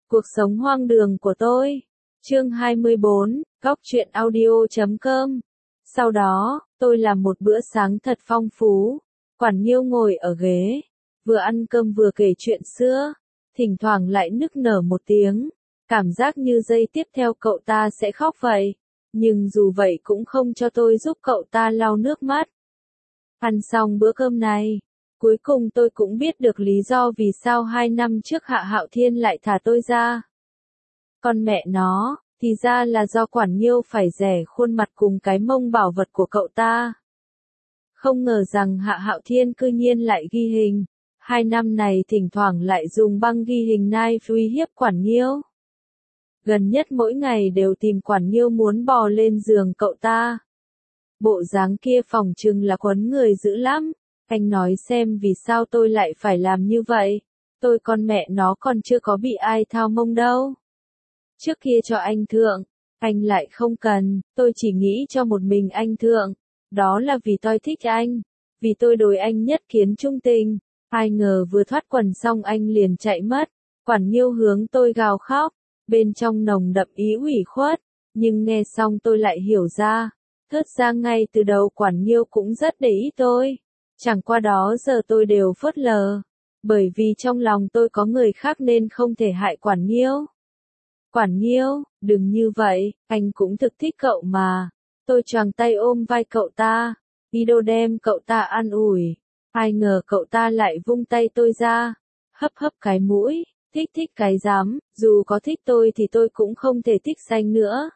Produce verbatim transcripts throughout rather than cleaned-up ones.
Cuộc sống hoang đường của tôi. Chương hai mươi bốn, Góc truyện audio chấm com. Sau đó, tôi làm một bữa sáng thật phong phú. Quản Nhiêu ngồi ở ghế, vừa ăn cơm vừa kể chuyện xưa, thỉnh thoảng lại nức nở một tiếng. Cảm giác như giây tiếp theo cậu ta sẽ khóc vậy. Nhưng dù vậy cũng không cho tôi giúp cậu ta lau nước mắt. Ăn xong bữa cơm này, cuối cùng tôi cũng biết được lý do vì sao hai năm trước Hạ Hạo Thiên lại thả tôi ra. Con mẹ nó, thì ra là do Quản Nhiêu phải rẻ khuôn mặt cùng cái mông bảo vật của cậu ta. Không ngờ rằng Hạ Hạo Thiên cư nhiên lại ghi hình. Hai năm này thỉnh thoảng lại dùng băng ghi hình knife uy hiếp Quản Nhiêu. Gần nhất mỗi ngày đều tìm Quản Nhiêu muốn bò lên giường cậu ta. Bộ dáng kia phỏng chừng là quấn người dữ lắm. Anh nói xem vì sao tôi lại phải làm như vậy. Tôi con mẹ nó còn chưa có bị ai thao mông đâu. Trước kia cho anh thượng, anh lại không cần, tôi chỉ nghĩ cho một mình anh thượng. Đó là vì tôi thích anh, vì tôi đối anh nhất kiến trung tình. Ai ngờ vừa thoát quần xong anh liền chạy mất. Quản Nhiêu hướng tôi gào khóc, bên trong nồng đậm ý ủy khuất. Nhưng nghe xong tôi lại hiểu ra, thớt ra ngay từ đầu Quản Nhiêu cũng rất để ý tôi. Chẳng qua đó giờ tôi đều phớt lờ, bởi vì trong lòng tôi có người khác nên không thể hại Quản Nhiêu. Quản Nhiêu, đừng như vậy, anh cũng thực thích cậu mà. Tôi choàng tay ôm vai cậu ta, ý đồ đem cậu ta an ủi. Ai ngờ cậu ta lại vung tay tôi ra, hấp hấp cái mũi, thích thích cái rắm, dù có thích tôi thì tôi cũng không thể thích xanh nữa.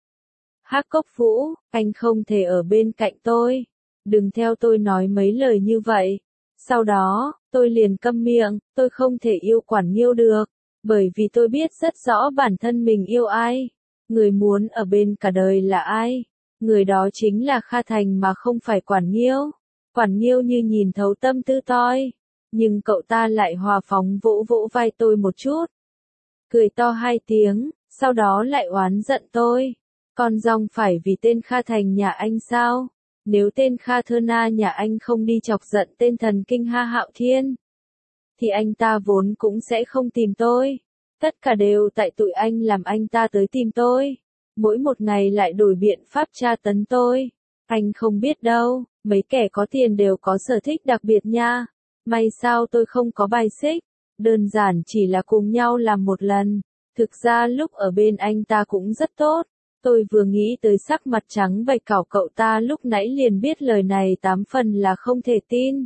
Hắc Cốc Vũ, anh không thể ở bên cạnh tôi. Đừng theo tôi nói mấy lời như vậy. Sau đó, tôi liền câm miệng, tôi không thể yêu Quản Nhiêu được. Bởi vì tôi biết rất rõ bản thân mình yêu ai. Người muốn ở bên cả đời là ai? Người đó chính là Kha Thành mà không phải Quản Nhiêu. Quản Nhiêu như nhìn thấu tâm tư tôi. Nhưng cậu ta lại hòa phóng vỗ vỗ vai tôi một chút. Cười to hai tiếng, sau đó lại oán giận tôi. Con rong phải vì tên Kha Thành nhà anh sao? Nếu tên Kha Thơ Na nhà anh không đi chọc giận tên thần kinh Ha Hạo Thiên, thì anh ta vốn cũng sẽ không tìm tôi. Tất cả đều tại tụi anh làm anh ta tới tìm tôi. Mỗi một ngày lại đổi biện pháp tra tấn tôi. Anh không biết đâu, mấy kẻ có tiền đều có sở thích đặc biệt nha. May sao tôi không có bài xích. Đơn giản chỉ là cùng nhau làm một lần. Thực ra lúc ở bên anh ta cũng rất tốt. Tôi vừa nghĩ tới sắc mặt trắng bệch cảo cậu ta lúc nãy liền biết lời này tám phần là không thể tin.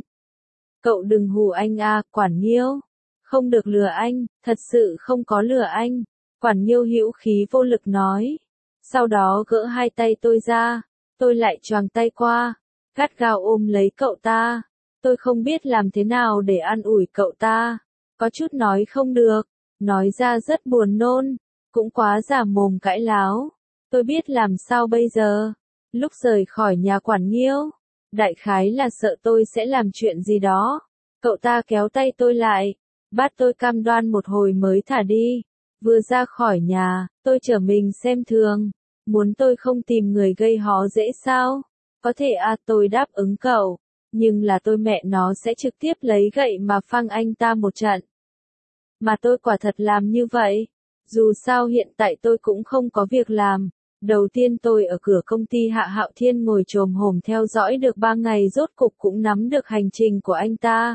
Cậu đừng hù anh à, Quản Nhiêu. Không được lừa anh, thật sự không có lừa anh. Quản Nhiêu hữu khí vô lực nói. Sau đó gỡ hai tay tôi ra, tôi lại choàng tay qua, gắt gao ôm lấy cậu ta. Tôi không biết làm thế nào để an ủi cậu ta. Có chút nói không được, nói ra rất buồn nôn, cũng quá giả mồm cãi láo. Tôi biết làm sao bây giờ. Lúc rời khỏi nhà Quản Nhiêu, đại khái là sợ tôi sẽ làm chuyện gì đó. Cậu ta kéo tay tôi lại, bắt tôi cam đoan một hồi mới thả đi. Vừa ra khỏi nhà, tôi trở mình xem thường. Muốn tôi không tìm người gây hó dễ sao? Có thể à, tôi đáp ứng cậu. Nhưng là tôi mẹ nó sẽ trực tiếp lấy gậy mà phang anh ta một trận. Mà tôi quả thật làm như vậy. Dù sao hiện tại tôi cũng không có việc làm. Đầu tiên tôi ở cửa công ty Hạ Hạo Thiên ngồi chồm hổm theo dõi được ba ngày rốt cục cũng nắm được hành trình của anh ta.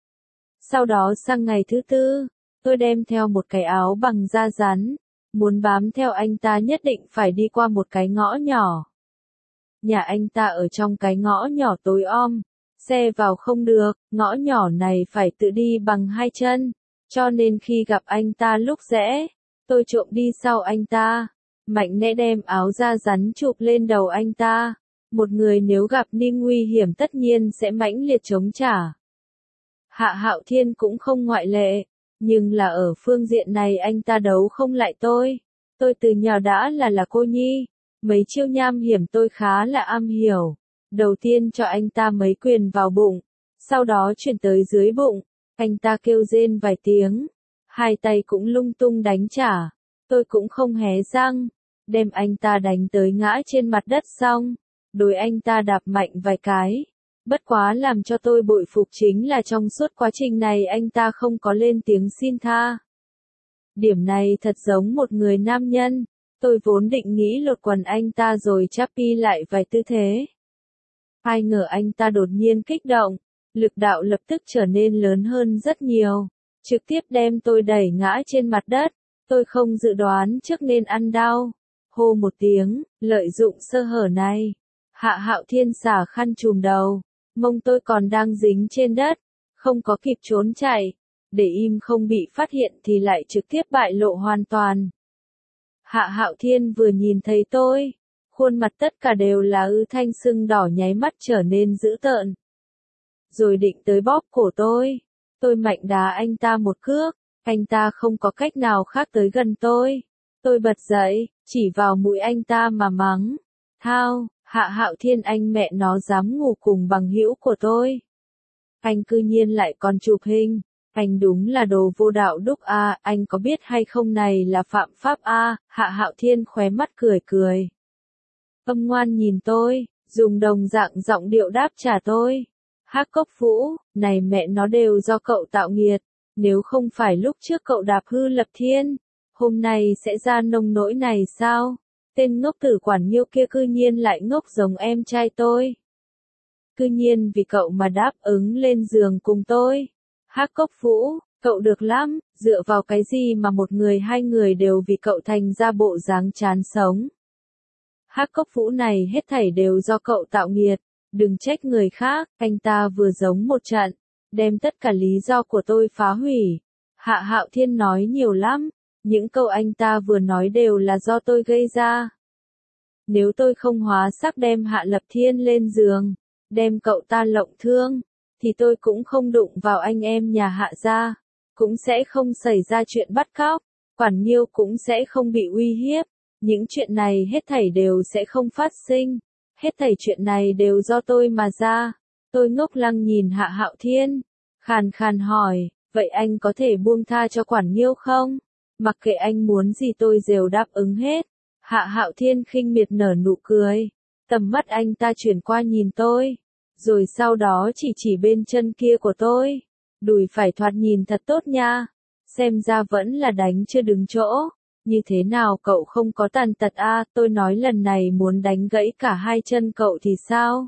Sau đó sang ngày thứ tư, tôi đem theo một cái áo bằng da rắn. Muốn bám theo anh ta nhất định phải đi qua một cái ngõ nhỏ. Nhà anh ta ở trong cái ngõ nhỏ tối om. Xe vào không được, ngõ nhỏ này phải tự đi bằng hai chân. Cho nên khi gặp anh ta lúc rẽ, tôi trộm đi sau anh ta. Mạnh mẽ đem áo da rắn chụp lên đầu anh ta. Một người nếu gặp ninh nguy hiểm tất nhiên sẽ mãnh liệt chống trả. Hạ Hạo Thiên cũng không ngoại lệ. Nhưng là ở phương diện này anh ta đấu không lại tôi. Tôi từ nhỏ đã là là cô nhi. Mấy chiêu nham hiểm tôi khá là am hiểu. Đầu tiên cho anh ta mấy quyền vào bụng. Sau đó chuyển tới dưới bụng. Anh ta kêu rên vài tiếng. Hai tay cũng lung tung đánh trả. Tôi cũng không hé răng. Đem anh ta đánh tới ngã trên mặt đất xong. Đối anh ta đạp mạnh vài cái. Bất quá làm cho tôi bội phục chính là trong suốt quá trình này anh ta không có lên tiếng xin tha. Điểm này thật giống một người nam nhân. Tôi vốn định nghĩ lột quần anh ta rồi chắp y lại vài tư thế. Ai ngờ anh ta đột nhiên kích động, lực đạo lập tức trở nên lớn hơn rất nhiều, trực tiếp đem tôi đẩy ngã trên mặt đất. Tôi không dự đoán trước nên ăn đau. Hô một tiếng, lợi dụng sơ hở này. Hạ Hạo Thiên xả khăn trùm đầu, mông tôi còn đang dính trên đất, không có kịp trốn chạy, để im không bị phát hiện thì lại trực tiếp bại lộ hoàn toàn. Hạ Hạo Thiên vừa nhìn thấy tôi, khuôn mặt tất cả đều là ứ thanh sưng đỏ nháy mắt trở nên dữ tợn. Rồi định tới bóp cổ tôi, tôi mạnh đá anh ta một cước, anh ta không có cách nào khác tới gần tôi. Tôi bật dậy, chỉ vào mũi anh ta mà mắng. Thao, Hạ Hạo Thiên anh mẹ nó dám ngủ cùng bằng hữu của tôi. Anh cư nhiên lại còn chụp hình, anh đúng là đồ vô đạo đức a, anh có biết hay không này là phạm pháp a? Hạ Hạo Thiên khóe mắt cười cười. Âm ngoan nhìn tôi, dùng đồng dạng giọng điệu đáp trả tôi. Hắc Cốc Vũ, này mẹ nó đều do cậu tạo nghiệt, nếu không phải lúc trước cậu đạp hư Lập Thiên, hôm nay sẽ ra nông nỗi này sao? Tên ngốc tử Quản Nhiêu kia cư nhiên lại ngốc giống em trai tôi. Cư nhiên vì cậu mà đáp ứng lên giường cùng tôi. Hắc Cốc Vũ, cậu được lắm, dựa vào cái gì mà một người hai người đều vì cậu thành ra bộ dáng chán sống. Hắc Cốc Vũ này hết thảy đều do cậu tạo nghiệt, đừng trách người khác, anh ta vừa giống một trận, đem tất cả lý do của tôi phá hủy. Hạ Hạo Thiên nói nhiều lắm, những câu anh ta vừa nói đều là do tôi gây ra. Nếu tôi không hóa sắc đem Hạ Lập Thiên lên giường, đem cậu ta lộng thương, thì tôi cũng không đụng vào anh em nhà Hạ gia, cũng sẽ không xảy ra chuyện bắt cóc, Quản Nhiêu cũng sẽ không bị uy hiếp, những chuyện này hết thảy đều sẽ không phát sinh, hết thảy chuyện này đều do tôi mà ra. Tôi ngốc lăng nhìn Hạ Hạo Thiên, khàn khàn hỏi, vậy anh có thể buông tha cho Quản Nhiêu không? Mặc kệ anh muốn gì tôi đều đáp ứng hết. Hạ Hạo Thiên khinh miệt nở nụ cười, tầm mắt anh ta chuyển qua nhìn tôi, rồi sau đó chỉ chỉ bên chân kia của tôi, đùi phải thoạt nhìn thật tốt nha, xem ra vẫn là đánh chưa đứng chỗ, như thế nào cậu không có tàn tật a? À, tôi nói lần này muốn đánh gãy cả hai chân cậu thì sao?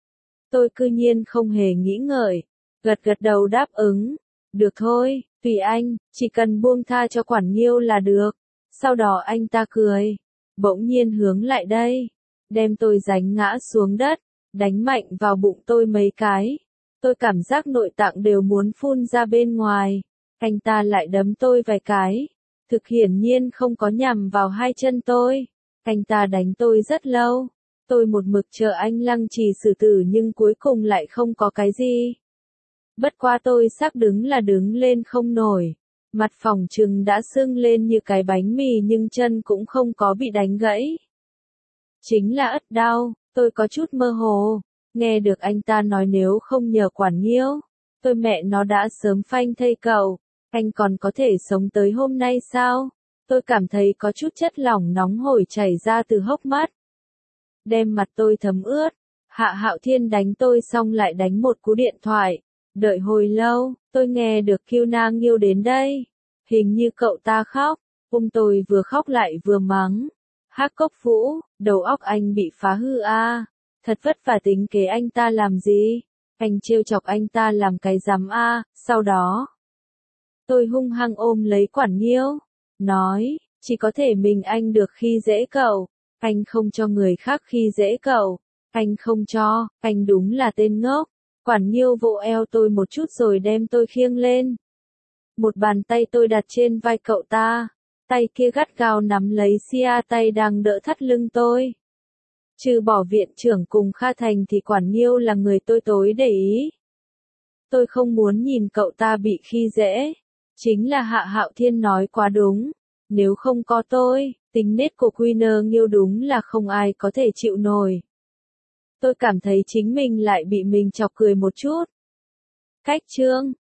Tôi cư nhiên không hề nghĩ ngợi, gật gật đầu đáp ứng, được thôi, tùy anh, chỉ cần buông tha cho Quản Nhiêu là được. Sau đó anh ta cười, bỗng nhiên hướng lại đây, đem tôi giánh ngã xuống đất, đánh mạnh vào bụng tôi mấy cái. Tôi cảm giác nội tạng đều muốn phun ra bên ngoài. Anh ta lại đấm tôi vài cái, thực hiển nhiên không có nhằm vào hai chân tôi. Anh ta đánh tôi rất lâu, tôi một mực chờ anh Lăng Trì xử tử nhưng cuối cùng lại không có cái gì. Bất quá tôi xác đứng là đứng lên không nổi, mặt phỏng chừng đã sưng lên như cái bánh mì nhưng chân cũng không có bị đánh gãy. Chính là ất đau, tôi có chút mơ hồ, nghe được anh ta nói nếu không nhờ Quản Nhiêu, tôi mẹ nó đã sớm phanh thây cậu, anh còn có thể sống tới hôm nay sao? Tôi cảm thấy có chút chất lỏng nóng hổi chảy ra từ hốc mắt, đem mặt tôi thấm ướt. Hạ Hạo Thiên đánh tôi xong lại đánh một cú điện thoại. Đợi hồi lâu, tôi nghe được Kiêu Na Nghiêu đến đây. Hình như cậu ta khóc, ôm tôi vừa khóc lại vừa mắng. Hắc Cốc Vũ, đầu óc anh bị phá hư a, à. Thật vất vả tính kế anh ta làm gì? Anh trêu chọc anh ta làm cái rắm a, à. Sau đó, tôi hung hăng ôm lấy Quản Nhiêu, nói, chỉ có thể mình anh được khi dễ cậu, anh không cho người khác khi dễ cậu, anh không cho, anh đúng là tên ngốc. Quản Nhiêu vỗ eo tôi một chút rồi đem tôi khiêng lên. Một bàn tay tôi đặt trên vai cậu ta, tay kia gắt gao nắm lấy xia tay đang đỡ thắt lưng tôi. Trừ bỏ viện trưởng cùng Kha Thành thì Quản Nhiêu là người tôi tối để ý. Tôi không muốn nhìn cậu ta bị khi dễ. Chính là Hạ Hạo Thiên nói quá đúng. Nếu không có tôi, tính nết của Queener Nghiêu đúng là không ai có thể chịu nổi. Tôi cảm thấy chính mình lại bị mình chọc cười một chút. Cách chương